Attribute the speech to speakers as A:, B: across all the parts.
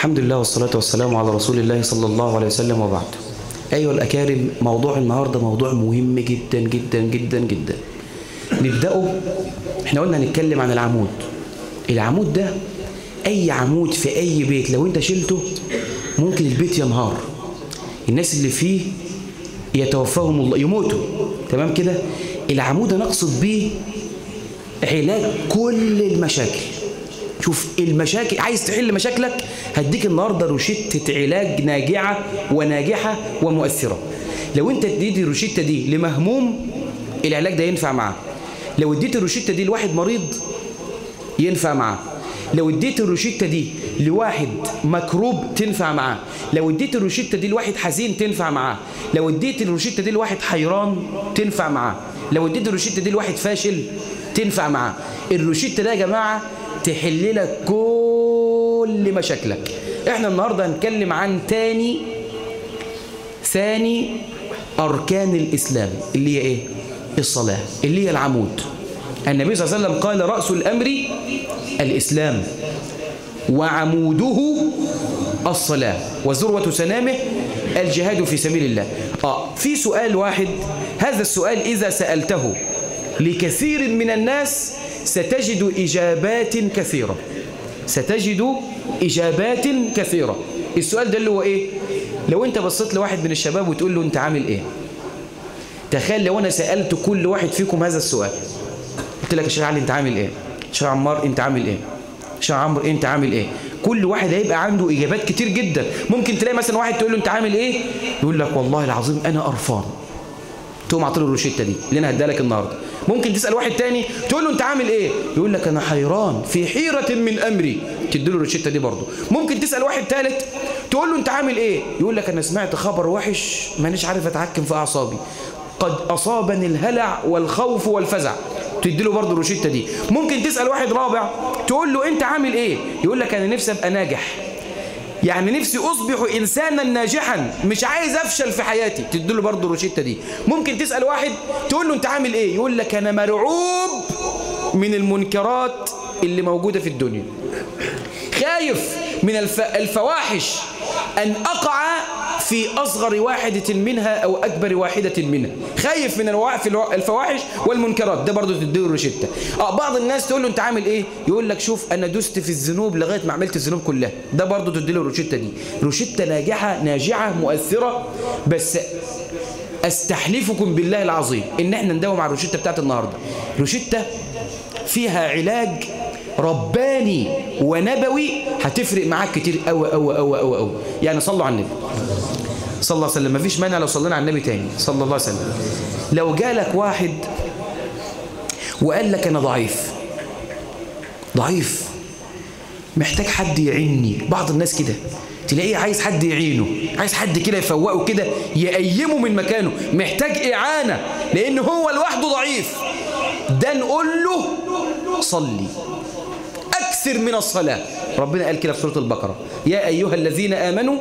A: الحمد لله والصلاة والسلام على رسول الله صلى الله عليه وسلم وبعد. أيها الأكارم، موضوع النهاردة موضوع مهم جدا جدا جدا جدا. نبدأه. احنا قلنا هنتكلم عن العمود. العمود ده أي عمود في أي بيت لو انت شلته ممكن البيت ينهار، الناس اللي فيه يتوفاهم الله، يموتوا. تمام كده؟ العمود نقصد بيه علاج كل المشاكل. شوف المشاكل، عايز تحل مشاكلك هديك النهارده روشتة علاج ناجعة وناجحة ومؤثرة. لو انت اديت الروشتة دي لمهموم العلاج ده ينفع معاه. لو اديت الروشتة دي لواحد مريض ينفع معاه. لو اديت الروشتة دي لواحد مكروب تنفع معاه. لو اديت الروشتة دي لواحد حزين تنفع معاه. لو اديت الروشتة دي لواحد حيران تنفع معاه. لو اديت الروشتة دي لواحد فاشل تنفع معاه. الروشتة ده يا جماعة تحل لك كل مشاكلك. احنا النهاردة هنتكلم عن ثاني أركان الإسلام اللي هي ايه؟ الصلاة، اللي هي العمود. النبي صلى الله عليه وسلم قال رأس الأمر الإسلام وعموده الصلاة وذروة سنامه الجهاد في سبيل الله. في سؤال واحد، هذا السؤال إذا سألته لكثير من الناس ستجد إجابات كثيرة. ستجد إجابات كثيرة. السؤال ده اللي هو إيه؟ لو أنت بصيت لواحد من الشباب وتقول له أنت عامل إيه؟ تخيل لو أنا سألت كل واحد فيكم هذا السؤال، قلت لك يا شيخ علي أنت عامل إيه؟ شيخ عمار أنت عامل إيه؟ شيخ عمرو أنت عامل إيه؟ كل واحد هيبقى عنده إجابات كتير جدا. ممكن تلاقي مثلا واحد تقول له أنت عامل إيه؟ يقول لك والله العظيم أنا قرفان. تقوم عطيله الروشتة دي اللي أنا هديها لك النهارده. ممكن تسأل واحد تاني تقول له أنت عامل إيه؟ يقول لك أنا حيران في حيرة من أمري، تديله الروشتة دي برضه. ممكن تسأل واحد ثالث تقول له أنت عامل إيه؟ يقول لك أنا سمعت خبر وحش مانيش عارف أتحكم في أعصابي، قد أصابني الهلع والخوف والفزع، تديله برضه الروشتة دي. ممكن تسأل واحد رابع تقول له أنت عامل إيه؟ يقول لك أنا نفسي أبقى ناجح، يعني نفسي أصبح إنسانا ناجحا، مش عايز أفشل في حياتي، تديله برضه الروشتة دي. ممكن تسأل واحد تقول له أنت عامل إيه؟ يقول لك أنا مرعوب من المنكرات اللي موجودة في الدنيا، خايف من الفواحش أن أقع في أصغر واحدة منها أو أكبر واحدة منها، خايف من الفواحش والمنكرات، ده برضه تديله الروشتة. بعض الناس تقول له أنت عامل إيه؟ يقول لك شوف أنا دست في الذنوب لغاية ما عملت الذنوب كلها، ده برضه تديله الروشتة دي. روشتة ناجحة ناجعة مؤثرة. بس أستحلفكم بالله العظيم إن احنا نداوم على الروشتة بتاعت النهاردة. روشتة فيها علاج رباني ونبوي هتفرق معاك كتير أوي أوي أوي أوي أوي. يعني صلوا على النبي صلى الله عليه وسلم. مفيش مانع لو صلينا على النبي تاني صلى الله عليه وسلم. لو جالك واحد وقال لك أنا ضعيف محتاج حد يعيني، بعض الناس كده تلاقيه عايز حد يعينه، عايز حد كده يفوقه كده يقيمه من مكانه، محتاج إعانة لأن هو لوحده ضعيف. ده نقول له صلي، أكثر من الصلاة. ربنا قال كده في سورة البقرة يا أيها الذين آمنوا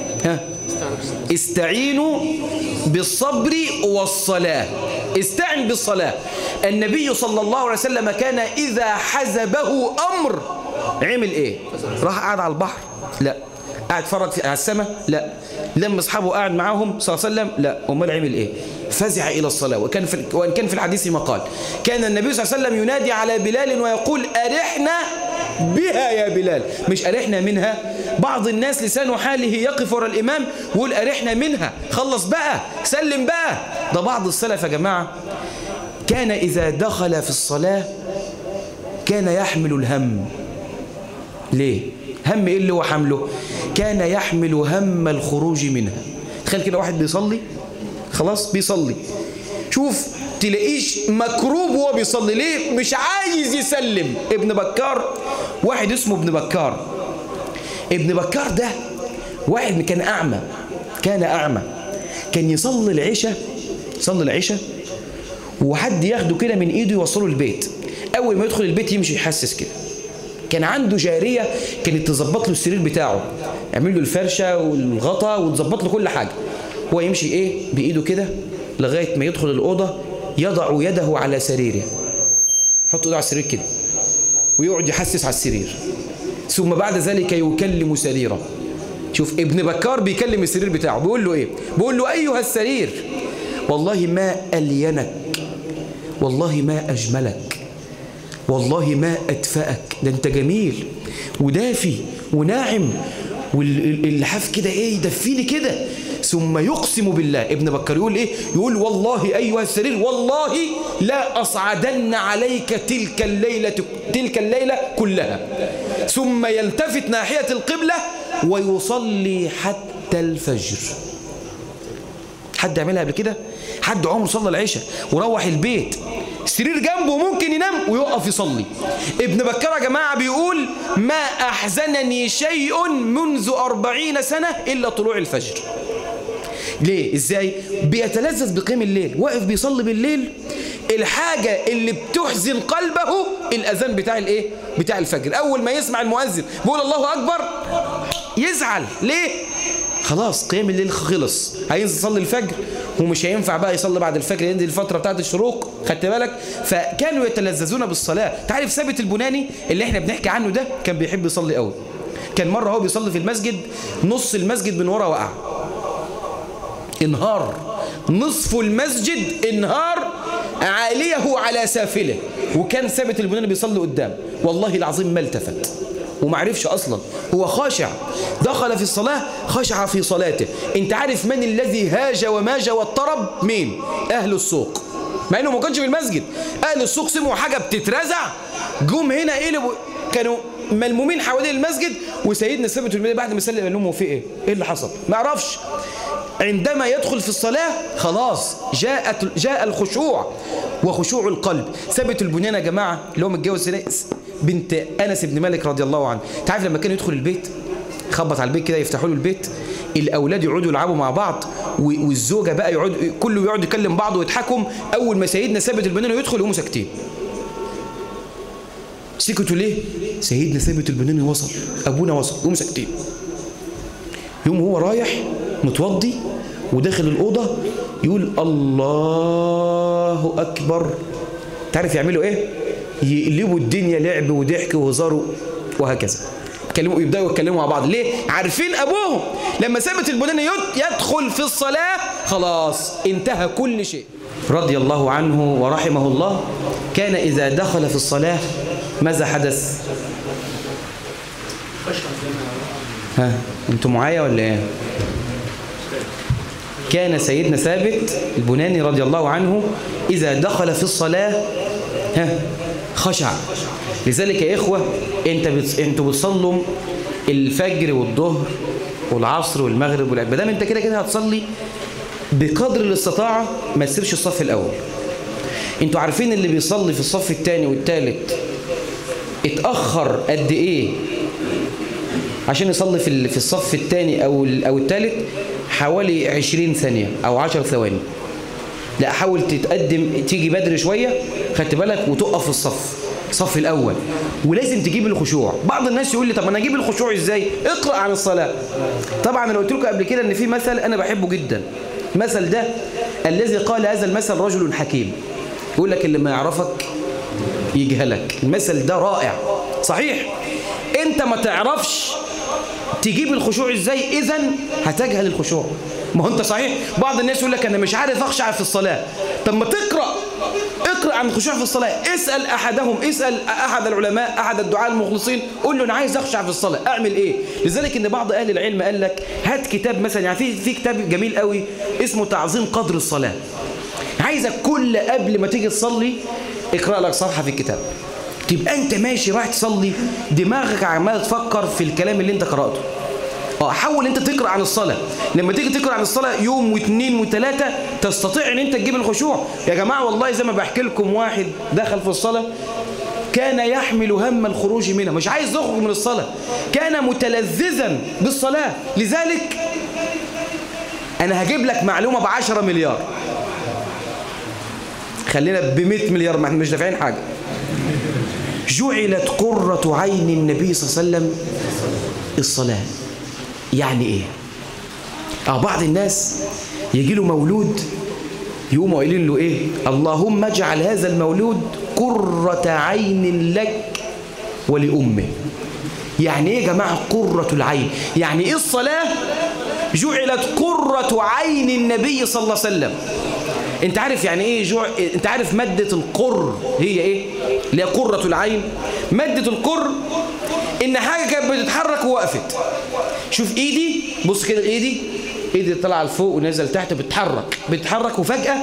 A: استعينوا بالصبر والصلاة. استعن بالصلاة. النبي صلى الله عليه وسلم كان إذا حزبه أمر عمل إيه؟ راح قاعد على البحر؟ لا. قاعد فرد على السماء؟ لا. لما أصحابه قاعد معاهم صلى الله عليه وسلم؟ لا. أمال عمل إيه؟ فزع إلى الصلاة. وإن كان في الحديث مقال كان النبي صلى الله عليه وسلم ينادي على بلال ويقول أرحنا بها يا بلال، مش أرحنا منها. بعض الناس لسان حاله يقف وراء الإمام ويقول أرحنا منها، خلص بقى، سلم بقى. ده بعض السلف يا جماعة كان إذا دخل في الصلاة كان يحمل الهم. ليه؟ هم إيه اللي هو حمله؟ كان يحمل هم الخروج منها. تخيل كده واحد بيصلي، خلاص بيصلي، شوف تلاقيش مكروب وهو بيصلي. ليه؟ مش عايز يسلم. ابن بكار، واحد اسمه ابن بكار. ابن بكار ده واحد كان أعمى، كان يصلي العشاء وحد ياخده كده من ايده يوصله البيت. اول ما يدخل البيت يمشي يحسس كده. كان عنده جارية كانت تظبط له السرير بتاعه، يعمل له الفرشة والغطا وتظبط له كل حاجة. هو يمشي ايه بايده كده لغاية ما يدخل الأوضة، يضع يده على سريره، يحط يده على السرير كده ويقعد يحسس على السرير. ثم بعد ذلك يكلم سريره. شوف ابن بكار بيكلم السرير بتاعه، بيقول له ايه؟ بيقول له ايها السرير والله ما ألينك، والله ما أجملك، والله ما أدفأك، ده انت جميل ودافي وناعم، واللحاف كده ايه يدفيني كده. ثم يقسم بالله، ابن بكر يقول ايه؟ يقول والله ايها السرير والله لا أصعدن عليك تلك الليلة كلها. ثم يلتفت ناحية القبلة ويصلي حتى الفجر. حد يعملها قبل كده؟ حد عمره صلى العشاء وروح البيت السرير جنبه ممكن ينام ويقف يصلي؟ ابن بكر يا جماعة بيقول ما أحزنني شيء منذ 40 سنة إلا طلوع الفجر. ليه؟ إزاي؟ بيتلذذ بقيام الليل، واقف بيصلي بالليل، الحاجة اللي بتحزن قلبه الأذان بتاع الإيه؟ بتاع الفجر. أول ما يسمع المؤذن بيقول الله أكبر يزعل. ليه؟ خلاص قيام الليل خلص، هينزل يصلي الفجر ومش هينفع بقى يصلي بعد الفجر، ينزل الفترة بتاعت الشروق، خدت بالك؟ فكانوا يتلذذون بالصلاة. تعرف ثابت البناني اللي احنا بنحكي عنه ده كان بيحب يصلي قوي. كان مرة هو بيصلي في المسجد، نص المسجد من ورا وقع، انهار، نصف المسجد انهار عاليه على سافله، وكان ثابت البناني بيصلي قدام، والله العظيم ما التفت وما عرفش اصلا، هو خاشع، دخل في الصلاة خشع في صلاته. انت عارف من الذي هاج وماج واضطرب؟ مين؟ اهل السوق، مع انه ما كانش في المسجد. اهل السوق سمعوا حاجة بتترزع، جم هنا قلبوا، كانوا ملمومين حوالين المسجد، وسيدنا ثابت البناني بعد ما سلم قال لهم هو في ايه؟ ايه اللي حصل؟ ما يعرفش. عندما يدخل في الصلاة خلاص جاء الخشوع وخشوع القلب. ثابت البناني يا جماعة اللي هو متجوز بنت أنس بن مالك رضي الله عنه. تعرف لما كان يدخل البيت خبط على البيت كده يفتحوا له البيت، الأولاد يقعدوا يلعبوا مع بعض والزوجة بقى كله يقعد يكلم بعض ويضحكوا، أول ما سيدنا ثابت البناني يدخل يقوموا ساكتين. سكتوا ليه؟ سيدنا ثابت البناني وصل، أبونا وصل، يقوموا ساكتين. يوم هو رايح متوضي وداخل الأوضة يقول الله أكبر. تعرف يعملوا إيه؟ يقلبوا الدنيا لعب وضحك وهزار وهكذا، يبدأوا يتكلموا مع بعض. ليه؟ عارفين أبوهم لما ثابت البناني يدخل في الصلاة خلاص انتهى كل شيء. رضي الله عنه ورحمه الله، كان إذا دخل في الصلاة ماذا حدث؟ ها انتم معايا ولا ايه؟ كان سيدنا ثابت البناني رضي الله عنه إذا دخل في الصلاة خشع. لذلك يا إخوة انتوا بتصلوا الفجر والظهر والعصر والمغرب والعشاء، ما دام انت كده كده هتصلي بقدر الاستطاعة ما تسيبش الصف الأول. انتوا عارفين اللي بيصلي في الصف الثاني والثالث اتأخر قد ايه عشان يصلي في الصف الثاني أو الثالث؟ حوالي 20 ثانية أو 10 ثواني. لا، حاول تتقدم، تيجي بدري شوية، خدت بالك، وتقف في الصف الأول، ولازم تجيب الخشوع. بعض الناس يقول لي طب أنا أجيب الخشوع إزاي؟ اقرأ عن الصلاة. طبعا أنا قلت لكم قبل كده إن في مثل أنا بحبه جدا. المثل ده الذي قال هذا المثل رجل حكيم، يقول لك اللي ما يعرفك يجهلك. المثل ده رائع صحيح. أنت ما تعرفش تجيب الخشوع ازاي، اذا هتجهل الخشوع. ما هو انت صحيح بعض الناس يقول لك انا مش عارف اخشع في الصلاه. طب ما اقرا عن الخشوع في الصلاه، اسال احدهم، اسال احد العلماء، احد الدعاة المخلصين، قول له انا عايز اخشع في الصلاه اعمل ايه. لذلك ان بعض اهل العلم قال لك هات كتاب مثلا، يعني في كتاب جميل قوي اسمه تعظيم قدر الصلاه. عايزك كل قبل ما تيجي تصلي اقرا لك صفحه في الكتاب، تبقى انت ماشي رايح تصلي دماغك عمال تفكر في الكلام اللي انت قرأته. حاول انت تقرأ عن الصلاة. لما تيجي تقرأ عن الصلاة يوم واثنين وثلاثة تستطيع ان انت تجيب الخشوع. يا جماعة والله زي ما بحكي لكم، واحد دخل في الصلاة كان يحمل هم الخروج منها، مش عايز يخرج من الصلاة، كان متلذذا بالصلاة. لذلك انا هجيب لك معلومة ب10 مليار، خلينا ب100 مليار، ما احنا مش دافعين حاجة. جعلت قرة عين النبي صلى الله عليه وسلم الصلاة. يعني ايه؟ بعض الناس يجي له مولود يقوموا قايلين له ايه؟ اللهم اجعل هذا المولود قرة عين لك ولأمه. يعني ايه يا جماعة قرة العين؟ يعني ايه الصلاة جعلت قرة عين النبي صلى الله عليه وسلم؟ انت عارف يعني ايه انت عارف مادة القر هي ايه؟ اللي هي قرة العين. مادة القر ان حاجة كانت بتتحرك ووقفت. شوف ايدي، بص كده ايدي طلع لفوق ونزل تحت، بتتحرك وفجأة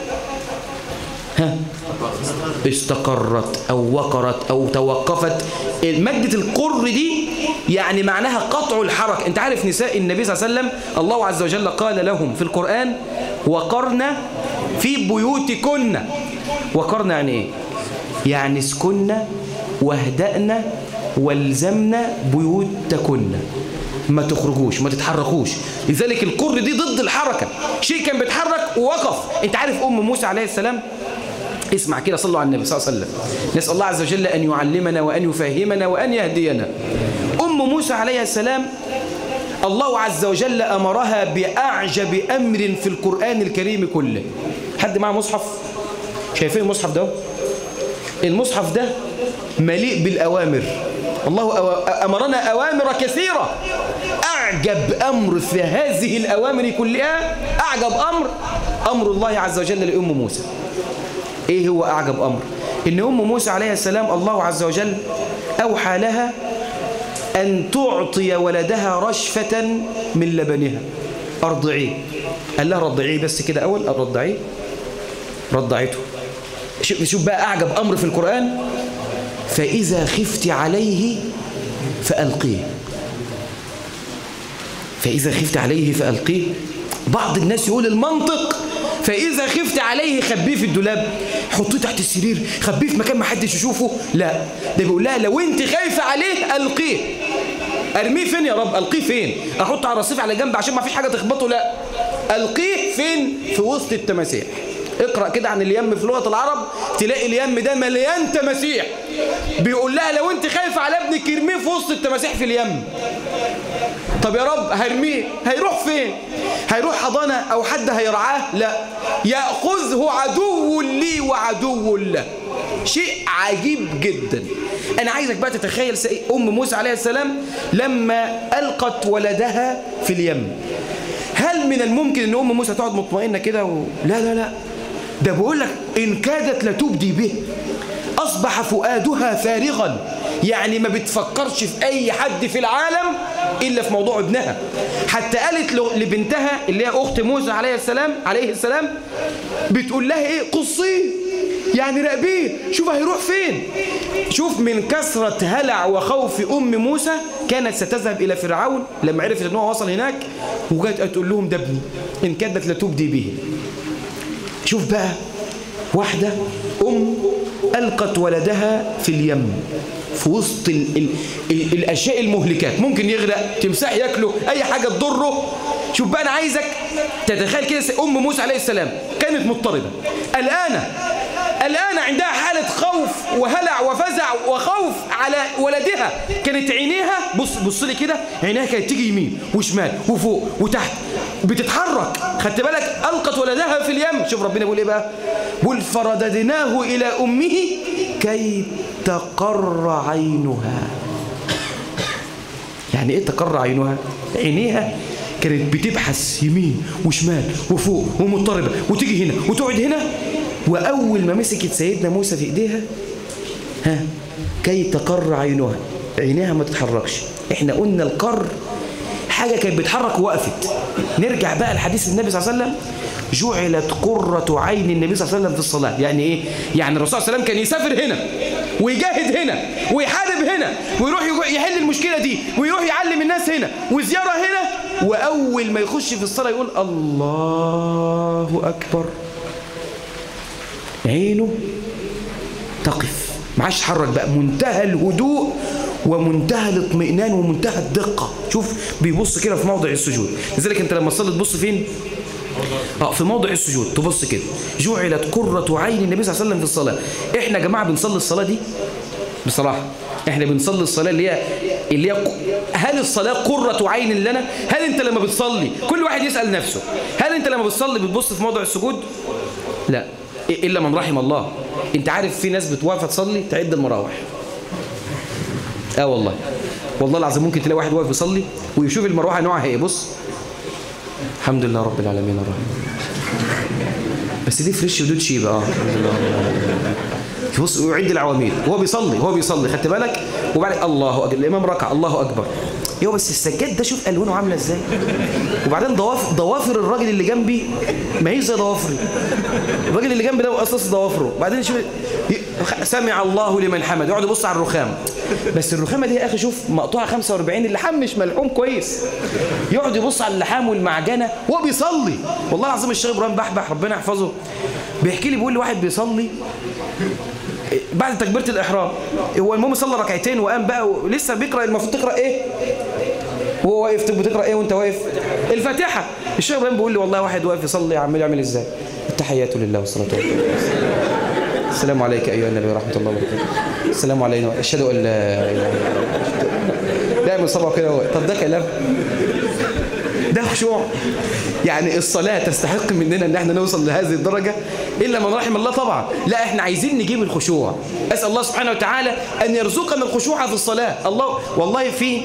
A: استقرت او وقرت او توقفت. مادة القر دي يعني معناها قطع الحركة. انت عارف نساء النبي صلى الله عليه وسلم الله عز وجل قال لهم في القرآن وقرن في بيوتكن. وقرن يعني ايه؟ يعني اسكن واهدأن والزمن بيوتكن، ما تخرجوش ما تتحركوش. لذلك القر دي ضد الحركة، شيء كان بيتحرك ووقف. انت عارف موسى عليه السلام، اسمع كده، صلوا على النبي صلى الله عليه وسلم. نسأل الله عز وجل أن يعلمنا وأن يفهمنا وأن يهدينا. موسى عليه السلام الله عز وجل أمرها بأعجب أمر في القرآن الكريم كله. حد معه مصحف؟ شايفين المصحف ده؟ المصحف ده مليء بالأوامر. الله أمرنا أوامر كثيرة. أعجب أمر في هذه الأوامر كلها، أعجب أمر الله عز وجل لأم موسى. إيه هو أعجب أمر؟ إن موسى عليه السلام الله عز وجل أوحى لها أن تعطي ولدها رشفة من لبنها، أرضعيه. قال لها رضعيه بس كده أول، رضعيه، رضعته. شوف بقى أعجب أمر في القرآن، فإذا خفت عليه فألقيه. فإذا خفت عليه فألقيه. بعض الناس يقول المنطق فإذا خفت عليه خبيه في الدولاب، حطيه تحت السرير، خبيه في مكان ما حدش يشوفه. لا، ده بيقول لها لو انت خايفه عليه ألقيه. ارميه فين يا رب؟ ألقيه فين؟ احطه على الرصيف على جنب عشان ما فيش حاجه تخبطه؟ لا، ألقيه فين؟ في وسط التماسيح. اقرأ كده عن اليم في لغة العرب تلاقي اليم ده مليان تماسيح. بيقول لها لو انت خايفه على ابنك ارميه في وسط التماسيح في اليم. طب يا رب هرميه، هيروح فين؟ هيروح حضانة أو حد هيرعاه؟ لا، يأخذه عدو لي وعدو له. شيء عجيب جدا. أنا عايزك بقى تتخيل موسى عليه السلام لما ألقت ولدها في اليم. هل من الممكن أن موسى تقعد مطمئنة كده لا لا لا، ده بيقول لك إن كادت لتبدي به، أصبح فؤادها فارغا، يعني ما بتفكرش في أي حد في العالم إلا في موضوع ابنها. حتى قالت لبنتها اللي هي أخت موسى عليه السلام بتقول لها إيه؟ قصيه، يعني راقبيه، شوف هيروح فين. شوف من كثرة هلع وخوف موسى كانت ستذهب إلى فرعون لما عرفت أنه وصل هناك، وجات تقول لهم ده ابني إن كادت لتبدي به. شوف بقى واحدة ألقت ولدها في اليم في وسط الأشياء المهلكات، ممكن يغرق، تمساح ياكله، أي حاجة تضره. شوف بقى أنا عايزك تتخيل كده موسى عليه السلام كانت مضطربة الآن عندها حالة خوف وهلع وفزع وخوف على ولدها. كانت عينيها بص لي كده، عينيها كانت تيجي يمين وشمال وفوق وتحت بتتحرك. خدت بالك؟ ألقت ولدها في اليم. شوف ربنا بيقول إيه بقى؟ بيقول فرددناه إلى أمه كي تقر عينها. يعني إيه تقر عينها؟ عينيها كانت بتبحث يمين وشمال وفوق ومضطربة، وتيجي هنا وتقعد هنا. وأول ما مسكت سيدنا موسى في إيديها كي تقر عينها، عينيها ما تتحركش. إحنا قلنا القر حاجة كانت بتحرك ووقفت. نرجع بقى لحديث النبي صلى الله عليه وسلم، جعلت قرة عين النبي صلى الله عليه وسلم في الصلاة. يعني إيه؟ يعني الرسول صلى الله عليه وسلم كان يسافر هنا ويجاهد هنا ويحارب هنا ويروح يحل المشكلة دي ويروح يعلم الناس هنا وزيارة هنا، وأول ما يخش في الصلاة يقول الله أكبر، عينه تقف، ما عادش يتحرك بقى، منتهى الهدوء ومنتهى الاطمئنان ومنتهى الدقة. شوف بيبص كده في موضع السجود. لذلك انت لما تصلي تبص فين؟ في موضع السجود تبص كده. جعلت قرة عين النبي صلى الله عليه وسلم في الصلاة. احنا يا جماعة بنصلي الصلاة دي بصراحة، احنا بنصلي الصلاة اللي هي هل الصلاة قرة عين لنا؟ هل انت لما بتصلي، كل واحد يسأل نفسه، هل انت لما بتصلي بتبص في موضع السجود؟ لا، إلا من رحم الله. انت عارف في ناس بتوقف تصلي تعد المراوح. والله والله العظيم ممكن تلاقي واحد واقف يصلي ويشوف المروحه نوعها ايه، بص الحمد لله رب العالمين الرحمن، بس دي فريش ودود شيبه الحمد لله رب العالمين، بص ويعد العواميد وهو بيصلي خدت بالك، وبعدين الله اكبر الامام ركع الله اكبر، يو بس السجاد ده شوف الوانه عامله ازاي، وبعدين ضوافر الراجل اللي جنبي ما هي زي ضوافري، الراجل اللي جنبي ده قصص ضوافره، بعدين شوف سمع الله لمن حمد، يقعد يبص على الرخام، بس الرخامه دي يا اخي شوف مقطوعه 45 اللحام مش ملحوم كويس، يقعد يبص على اللحام والمعجنه وهو بيصلي. والله العظيم الشيخ ابراهيم بحبح ربنا يحفظه بيحكي لي بيقول لي واحد بيصلي بعد تكبيره الاحرام، هو المهم صلى ركعتين وقام بقى ولسه بيقرا، المفروض تقرا ايه وهو واقف، بتقرا ايه وانت واقف؟ الفاتحه. الشيخ ابراهيم بيقول لي والله واحد واقف يصلي عمال يعمل ازاي؟ التحيات لله والصلاه والسلام، السلام عليك ايها النبي ورحمه الله وبركاته، السلام علينا اشهد ان لا اله الا الله، دايما صبعه كده. طب ده كلام؟ ده خشوع؟ يعني الصلاة تستحق مننا ان احنا نوصل لهذه الدرجة الا من رحم الله طبعا. لا احنا عايزين نجيب الخشوع، اسال الله سبحانه وتعالى ان يرزقنا الخشوع في الصلاة. الله والله في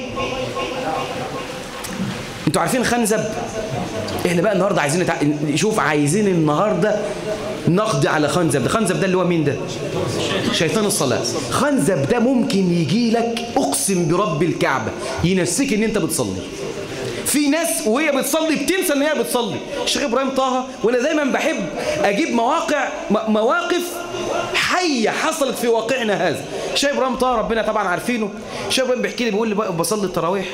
A: انتوا عارفين خنزب؟ احنا بقى النهارده عايزين نشوف، عايزين النهارده نقضي على خنزب. ده خنزب ده اللي هو مين ده؟ شيطان الصلاة. خنزب ده ممكن يجي لك اقسم برب الكعبة ينسيك ان انت بتصلي. في ناس وهي بتصلي بتنسى ان هي بتصلي. الشيخ ابراهيم طه، وانا دايما بحب اجيب مواقف حيه حصلت في واقعنا هذا. الشيخ ابراهيم طه ربنا طبعا عارفينه. الشيخ ابراهيم بيحكي لي بيقول لي بصلي التراويح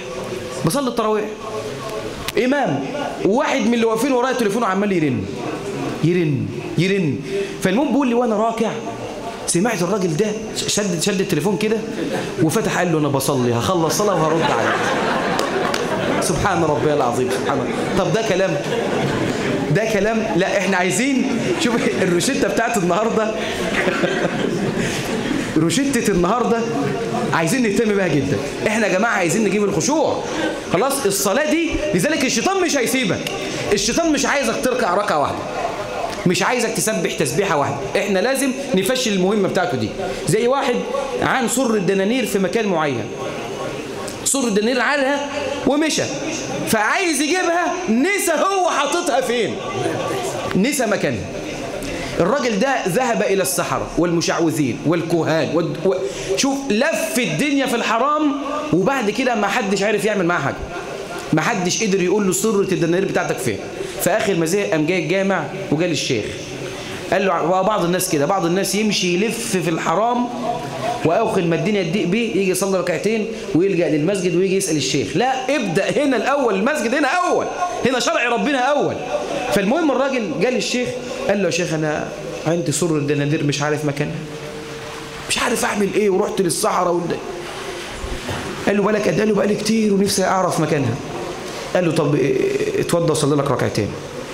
A: امام، وواحد من اللي واقفين ورايا تليفونه عمال يرن. فالمهم بيقول لي وانا راكع سمعت الراجل ده شد التليفون كده وفتح قال له انا بصلي هخلص صلاه وهرد عليك. سبحان ربي العظيم سبحان الله. طب ده كلام؟ لا احنا عايزين شوف الروشته بتاعت النهارده روشته النهارده عايزين نهتم بها جدا. احنا يا جماعه عايزين نجيب الخشوع خلاص. الصلاه دي لذلك الشيطان مش هيسيبك، الشيطان مش عايزك تركع ركعه واحده، مش عايزك تسبح تسبيحه واحده. احنا لازم نفشل المهمه بتاعته دي. زي واحد عن سر الدنانير في مكان معين، سر الدنانير عنها ومشى، فعايز يجيبها نسى هو حاططها فين، نسى مكانها. الراجل ده ذهب إلى السحرة والمشعوذين والكهان شوف لف الدنيا في الحرام، وبعد كده ما حدش عارف يعمل معاه حاجة، ما حدش قدر يقول له سر الدنانير بتاعتك فين. فآخر ما زهق قام جاي الجامع وجال الشيخ قال له، بعض الناس كده، بعض الناس يمشي يلف في الحرام واخر ما الدنيا تضيق بيه يجي يصلي ركعتين ويلجأ للمسجد ويجي يسأل الشيخ. لا، ابدأ هنا الأول، المسجد هنا أول، هنا شرع ربنا أول. فالمهم الراجل جال الشيخ قال له يا شيخ أنا عندي سر الدنانير مش عارف مكانها، مش عارف أعمل إيه، ورحت للصحراء قال له بالك قد؟ قال له بقالي كتير ونفسي أعرف مكانها. قال له طب اتوضى وصلي لك ركعتين.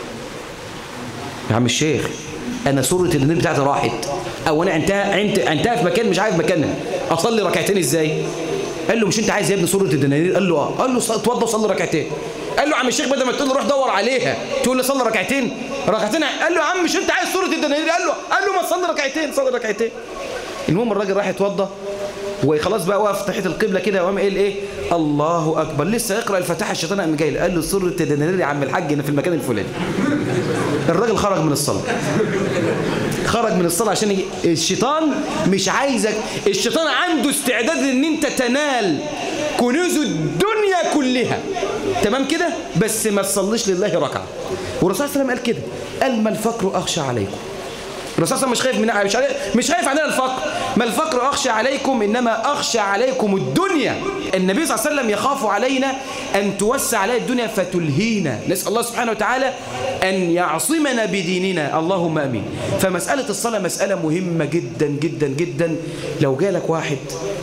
A: يا عم الشيخ أنا سرة الدنانير بتاعتي راحت، أو أنا انتهى في مكان مش عارف مكانها، أصلي ركعتين إزاي؟ قال له مش أنت عايز يا ابني سرة الدنانير؟ قال له آه. قال له اتوضى وصلي ركعتين. قال له عم الشيخ بدل ما تقول له روح دور عليها تقول له صلي ركعتين. قال له يا عم مش أنت عايز سرة الدنانير؟ قال له ما تصلي ركعتين، صلي ركعتين. المهم الراجل راح يتوضى وخلاص بقى واقف ناحيه القبله كده، وقام قال ايه؟ الله اكبر، لسه يقرا الفاتحه الشيطان قام جاي قال له سر الدنانير يا عم الحاج هنا في المكان الفلاني. الراجل خرج من الصلاه، خرج من الصلاه عشان الشيطان مش عايزك. الشيطان عنده استعداد ان انت تنال كنوز الدنيا كلها، تمام كده، بس ما تصليش لله ركعه. والرسول صلى الله عليه وسلم قال كده، قال ما الفقر اخشى عليكم. الرسول صلى الله عليه وسلم مش خايف علينا الفقر، ما الفقر أخشى عليكم إنما أخشى عليكم الدنيا. النبي صلى الله عليه وسلم يخاف علينا أن توسع علينا الدنيا فتلهينا. نسأل الله سبحانه وتعالى أن يعصمنا بديننا، اللهم أمين. فمسألة الصلاة مسألة مهمة جدا جدا جدا. لو جالك واحد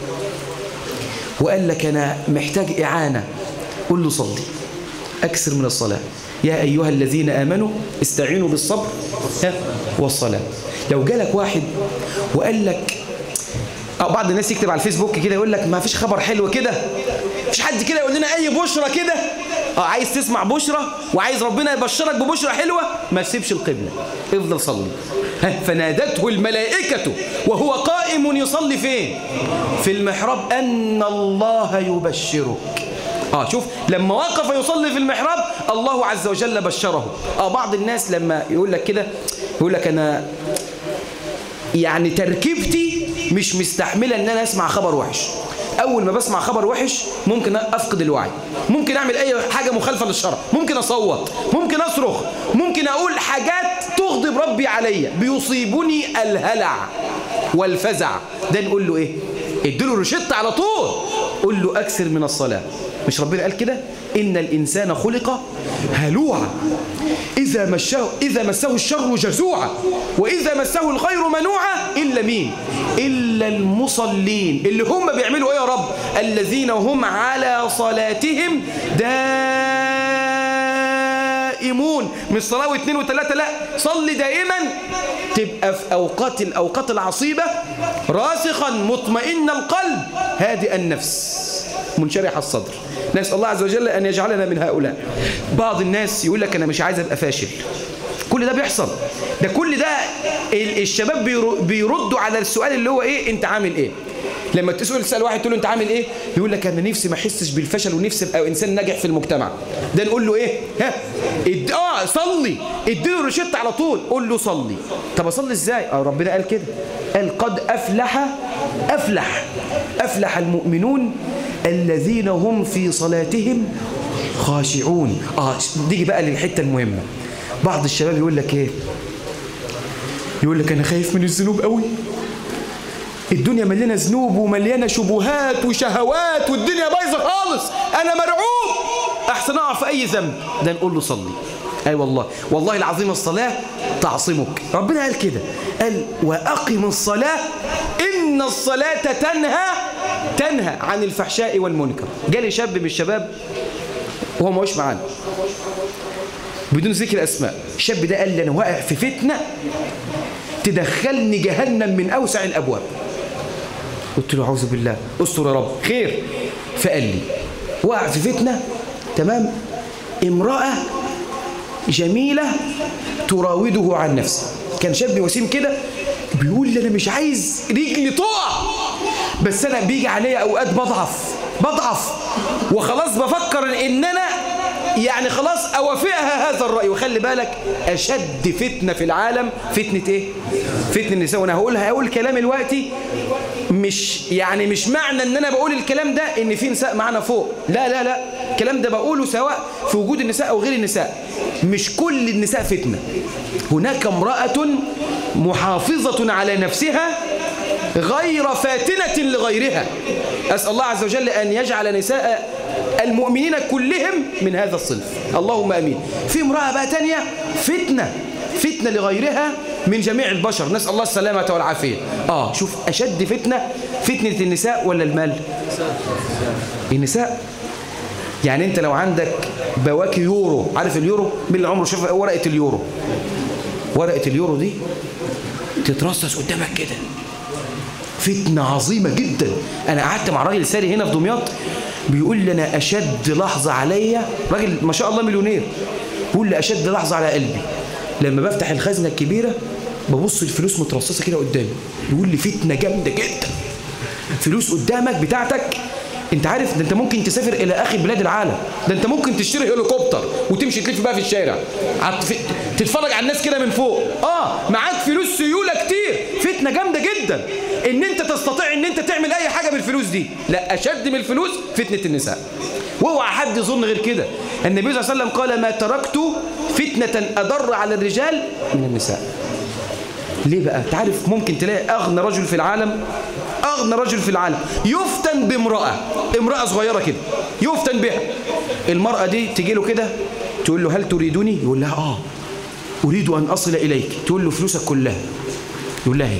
A: وقال لك أنا محتاج إعانة، قل له صلي، أكثر من الصلاة. يا أيها الذين آمنوا استعينوا بالصبر والصلاة. لو جالك واحد وقال لك، بعض الناس يكتب على الفيسبوك كده يقول لك ما فيش خبر حلو كده، مفيش حد كده يقول لنا أي بشرة كده، عايز تسمع بشرة وعايز ربنا يبشرك ببشرة حلوة، ما تسيبش القبلة، افضل صلي. فنادته الملائكة وهو قائم يصلي فين؟ في المحراب أن الله يبشرك. شوف لما وقف يصلي في المحراب الله عز وجل بشره. بعض الناس لما يقول لك كده يقول لك أنا يعني تركيبتي مش مستحملة أن أنا أسمع خبر وحش. أول ما بسمع خبر وحش ممكن أفقد الوعي، ممكن أعمل أي حاجة مخالفة للشرع، ممكن أصوت، ممكن أصرخ، ممكن أقول حاجات تغضب ربي عليا، بيصيبني الهلع والفزع. ده نقول له إيه؟ اديله رشدت على طول، قول له أكثر من الصلاة. مش ربنا قال كده؟ إن الإنسان خلق هلوعا إذا مسه الشر جزوعا وإذا مسه الخير منوعا إلا مين؟ إلا المصلين. اللي هم بيعملوا إيه يا رب؟ الذين هم على صلاتهم دائمون. مش صلاة واثنين وثلاثة، لا، صلي دائما. تبقى في الأوقات العصيبة راسخا مطمئن القلب هادئ النفس منشرح الصدر. نسأل الله عز وجل أن يجعلنا من هؤلاء. بعض الناس يقول لك أنا مش عايز أبقى فاشل. كل ده بيحصل، ده كل ده الشباب بيردوا على السؤال اللي هو إيه؟ أنت عامل إيه؟ لما تسأل واحد تقول له أنت عامل إيه؟ يقول لك أنا نفسي ما أحسش بالفشل ونفسي أبقى إنسان ناجح في المجتمع. ده نقول له إيه؟ صلي، اديله رشدت على طول، قول له صلي. طب أصلي إزاي؟ ربنا قال كده، قال قد أفلح المؤمنون الذين هم في صلاتهم خاشعون. نيجي بقى للحتة المهمة. بعض الشباب يقول لك ايه؟ يقول لك انا خايف من الذنوب قوي، الدنيا مليانة ذنوب ومليانة شبهات وشهوات والدنيا بايظة خالص، انا مرعوب احسن اقع في اي ذنب. ده نقول له صلي. اي والله العظيم الصلاة تعصمك. ربنا قال كده، قال واقم الصلاة ان الصلاة تنهى عن الفحشاء والمنكر. جالي شاب من الشباب وهو ما هوش معانا بدون ذكر اسماء. الشاب ده قال لي انا واقع في فتنة تدخلني جهنم من اوسع الابواب. قلت له اعوذ بالله، استر يا رب، خير. فقال لي واقع في فتنة، تمام، امرأة جميلة تراوده عن نفسه. كان شاب وسيم كده بيقول لي انا مش عايز رجلي تقع، بس انا بيجي عليا اوقات بضعف وخلاص بفكر ان انا يعني خلاص اوافقها هذا الرأي. وخلي بالك اشد فتنة في العالم فتنة ايه؟ فتنة النساء. وانا هقول كلام دلوقتي مش معنى ان انا بقول الكلام ده ان في نساء معانا فوق، لا، الكلام ده بقوله سواء في وجود النساء او غير النساء. مش كل النساء فتنة. هناك امرأة محافظة على نفسها غير فاتنة لغيرها. أسأل الله عز وجل أن يجعل نساء المؤمنين كلهم من هذا الصنف، اللهم أمين. في امرأة بقى تانية فتنة لغيرها من جميع البشر، نسأل الله السلامة والعافية. شوف أشد فتنة النساء ولا المال؟ النساء. يعني أنت لو عندك بواكي يورو، عارف اليورو؟ مين اللي عمره شاف ورقة اليورو؟ ورقة اليورو دي تترصص قدامك كده، فتنة عظيمة جدا. أنا قعدت مع راجل ساري هنا في دمياط بيقول لي أنا أشد لحظة عليا، راجل ما شاء الله مليونير، بيقول لي أشد لحظة على قلبي لما بفتح الخزنة الكبيرة ببص الفلوس مترصصة كده قدامي. بيقول لي فتنة جامدة جدا، فلوس قدامك بتاعتك. انت عارف ده انت ممكن تسافر الى اخر بلاد العالم، ده انت ممكن تشتري هليكوبتر وتمشي تلف بقى في الشارع تتفرج على الناس كده من فوق. معاك فلوس سيولة كتير، فتنة جامدة جدا ان انت تستطيع ان انت تعمل اي حاجة بالفلوس دي. لا، اشد من الفلوس فتنة النساء. واوعى حد يظن غير كده. النبي صلى الله عليه وسلم قال ما تركت فتنة اضر على الرجال من النساء. ليه بقى؟ تعرف ممكن تلاقي اغنى رجل في العالم يفتن بامرأة صغيرة كده، يفتن بها. المرأة دي تجي له كده تقول له هل تريدني؟ يقول لها أريد أن أصل إليك. تقول له فلوسك كلها، يقول لها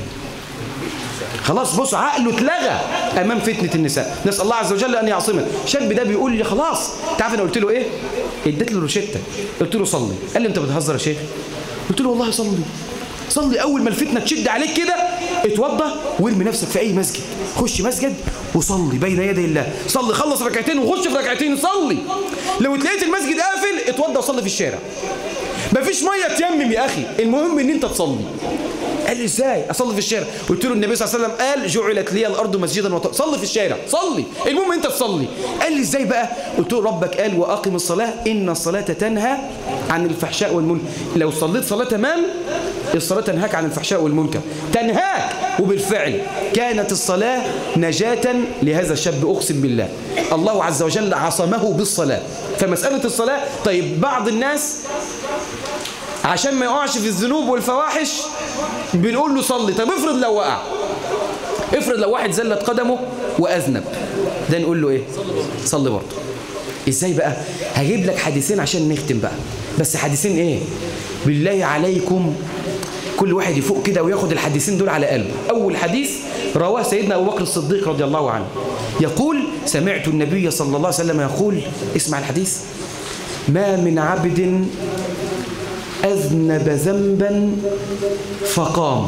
A: خلاص. بص، عقله اتلغى أمام فتنة النساء. نسأل الله عز وجل أن يعصمنا. الشاب ده بيقول لي خلاص. تعرف أنا قلت له إيه؟ اديت له روشتة، قلت له صلي. قال لي أنت بتهزر يا شيخ؟ قلت له والله صلي. أول ما الفتنة تشد عليك كده اتوضى وارمي نفسك في أي مسجد، خش مسجد وصلي بين يدي الله. صلي، خلص ركعتين وخش في ركعتين صلي. لو اتلاقيت المسجد قافل اتوضى وصلي في الشارع. مفيش مية تيمم يا أخي، المهم إن أنت تصلي. قال لي ازاي اصلي في الشارع؟ قلت له النبي صلى الله عليه وسلم قال جعلت لي الارض مسجدا صلي في الشارع، صلي، المهم انت تصلي. قال لي ازاي بقى؟ قلت له ربك قال واقم الصلاه ان الصلاه تنهى عن الفحشاء والمنكر. لو صليت صلاه تمام الصلاه تنهاك عن الفحشاء والمنكر، تنهاك. وبالفعل كانت الصلاه نجاه لهذا الشاب، اقسم بالله الله عز وجل عصمه بالصلاه. فمساله الصلاه، طيب بعض الناس عشان ما يقعش في الذنوب والفواحش بنقول له صلي. طيب افرض لو وقع، افرض لو واحد زلت قدمه وأذنب، ده نقول له ايه؟ صلي برضه. ازاي بقى؟ هجيب لك حديثين عشان نختم بقى، بس حديثين ايه؟ بالله عليكم كل واحد يفوق كده وياخد الحديثين دول على قلبه. أول حديث رواه سيدنا أبو بكر الصديق رضي الله عنه، يقول سمعت النبي صلى الله عليه وسلم يقول، اسمع الحديث: ما من عبد أذنب ذنبا فقام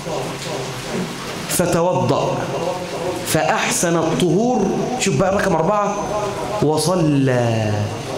A: فتوضأ فأحسن الطهور، شوف بقى رقم 4، وصلى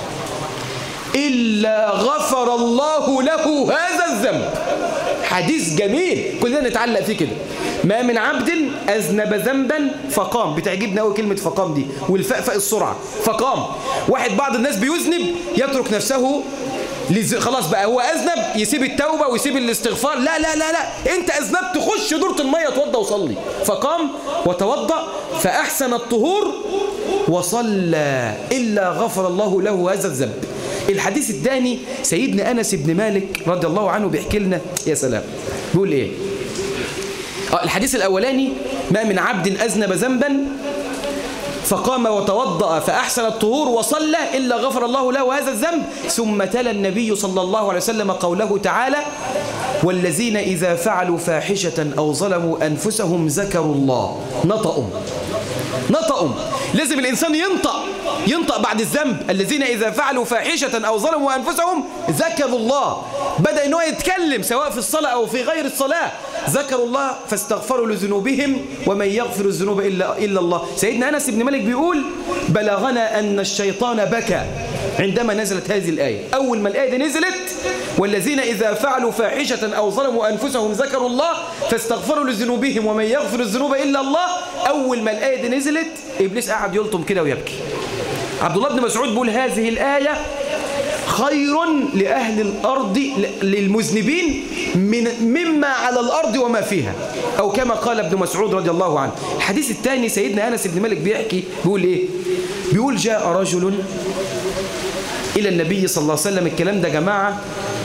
A: إلا غفر الله له هذا الذنب. حديث جميل كلنا نتعلق فيه كده. ما من عبد أذنب ذنبا فقام، بتعجبنا قوي كلمة فقام دي، والفاء فاء السرعة، فقام. واحد بعض الناس بيذنب يترك نفسه خلاص بقى هو أذنب يسيب التوبة ويسيب الاستغفار، لا لا لا لا، انت أذنبت خش دورة المية توضى وصلي. فقام وتوضأ فأحسن الطهور وصلى إلا غفر الله له هذا الذنب. الحديث الثاني سيدنا أنس بن مالك رضي الله عنه بيحكي لنا، يا سلام، بيقول ايه؟ الحديث الأولاني: ما من عبد أذنب ذنبا فقام وتوضأ فأحسن الطهور وصلى إلا غفر الله له هذا الذنب. ثم تلا النبي صلى الله عليه وسلم قوله تعالى: والذين إذا فعلوا فاحشة أو ظلموا أنفسهم ذكروا الله. نطقوا. لازم الإنسان ينطق بعد الذنب. الذين إذا فعلوا فاحشة أو ظلموا أنفسهم ذكروا الله. بدأ أنه يتكلم سواء في الصلاة أو في غير الصلاة. ذكروا الله فاستغفروا لذنوبهم ومن يغفر الذنوب إلا الله. سيدنا أنس بن مالك بيقول: بلغنا أن الشيطان بكى عندما نزلت هذه الآية. أول ما الآية دي نزلت: والذين إذا فعلوا فاحشة أو ظلموا أنفسهم ذكروا الله فاستغفروا لذنوبهم ومن يغفر الذنوب إلا الله. أول ما الآية دي نزلت إبليس قاعد يلطم كده ويبكي. عبد الله بن مسعود بيقول: هذه الآية خير لأهل الأرض للمذنبين مما على الأرض وما فيها، أو كما قال ابن مسعود رضي الله عنه. الحديث الثاني سيدنا أنس بن مالك بيحكي، بيقول إيه؟ بيقول: جاء رجل إلى النبي صلى الله عليه وسلم. الكلام ده جماعة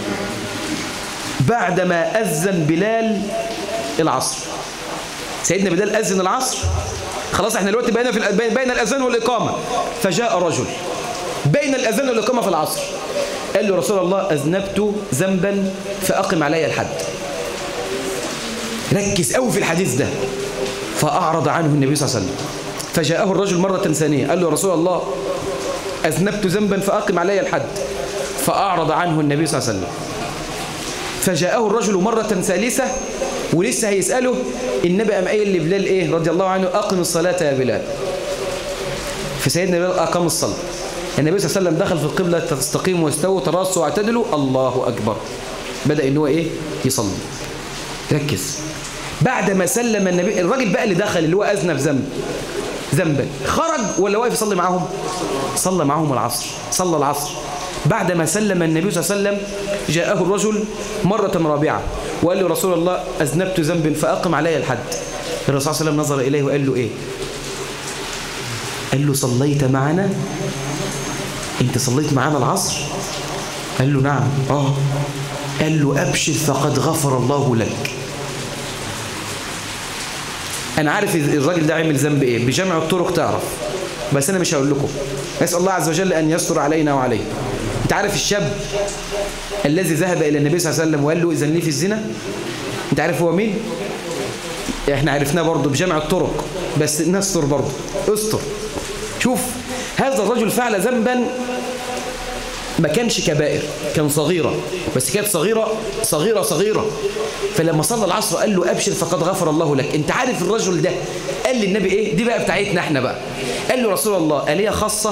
A: بعدما أذن بلال العصر. سيدنا بلال أذن العصر، خلاص احنا دلوقتي بقينا بين الأذان والإقامة. فجاء رجل بين الأذان والإقامة في العصر، قال له: رسول الله أذنبت ذنبا فأقم علي الحد. ركز قوي في الحديث ده. فأعرض عنه النبي صلى الله عليه وسلم. فجاءه الرجل مرة ثانية، قال له: يا رسول الله أذنبت ذنبا فأقم علي الحد. فأعرض عنه النبي صلى الله عليه وسلم. فجاءه الرجل مرة ثالثة ولسه هيسأله، النبي قام قايل لبلال إيه رضي الله عنه: أقم الصلاة يا بلال. فسيدنا بلال أقام الصلاة. النبي صلى الله عليه وسلم دخل في القبلة: تستقيموا واستووا تراصوا واعتدلوا، الله أكبر. بدأ إن هو إيه؟ يصلي. ركز. بعد ما سلم النبي، الراجل بقى اللي دخل اللي هو أذنب ذنبا خرج ولا واقف يصلي معاهم؟ صلى معاهم العصر، صلى العصر. بعد ما سلم النبي صلى الله عليه وسلم جاءه الرجل مرة رابعة وقال له: رسول الله أذنبت ذنب فأقم علي الحد. الرسول صلى الله عليه وسلم نظر إليه وقال له: إيه؟ قال له: صليت معنا؟ أنت صليت معنا العصر؟ قال له: نعم. قال له: أبشر فقد غفر الله لك. أنا عارف الراجل ده عمل ذنب إيه، بجمع الطرق تعرف، بس أنا مش هقول لكم. أسأل الله عز وجل أن يستر علينا وعليه. أنت عارف الشاب الذي ذهب إلى النبي صلى الله عليه وسلم وقال له: إذن لي في الزنا؟ أنت عارف هو مين؟ إحنا عرفناه برضه بجمع الطرق، بس نستر برضه، استر. شوف، هذا الرجل فعل ذنبا ما كانش كبائر، كان صغيرة، بس كانت صغيرة. فلما صلى العصر قال له: أبشر فقد غفر الله لك. أنت عارف الرجل ده قال للنبي إيه؟ دي بقى بتاعتنا احنا بقى. قال له: رسول الله أليه خاصة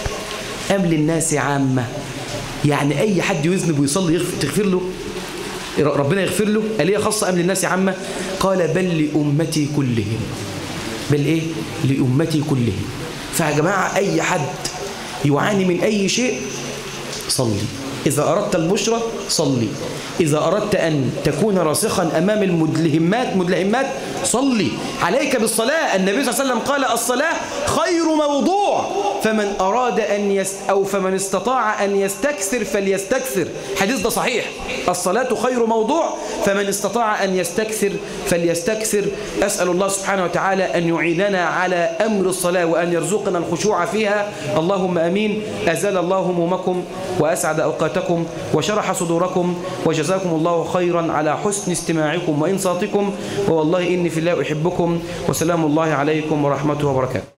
A: أم للناس عامة؟ يعني أي حد يذنب ويصلي تغفر له؟ ربنا يغفر له، قال هي خاصة أم للناس عامة؟ قال بل لأمتي كلهم. بل إيه؟ لأمتي كلهم. فيا جماعة أي حد يعاني من أي شيء صلي. إذا أردت البشرى صلي. إذا أردت أن تكون راسخا أمام المدلهمات صلي. عليك بالصلاة. النبي صلى الله عليه وسلم قال الصلاة خير موضوع، فمن أراد فمن استطاع أن يستكثر فليستكثر. حديث ده صحيح. الصلاة خير موضوع، فمن استطاع أن يستكثر فليستكثر. أسأل الله سبحانه وتعالى أن يعيننا على أمر الصلاة وأن يرزقنا الخشوع فيها، اللهم أمين. أزال الله همومكم وأسعد أوقاتكم وشرح صدوركم، وجزاكم الله خيرا على حسن استماعكم وإنصاتكم، ووالله إني في الله أحبكم، وسلام الله عليكم ورحمته وبركاته.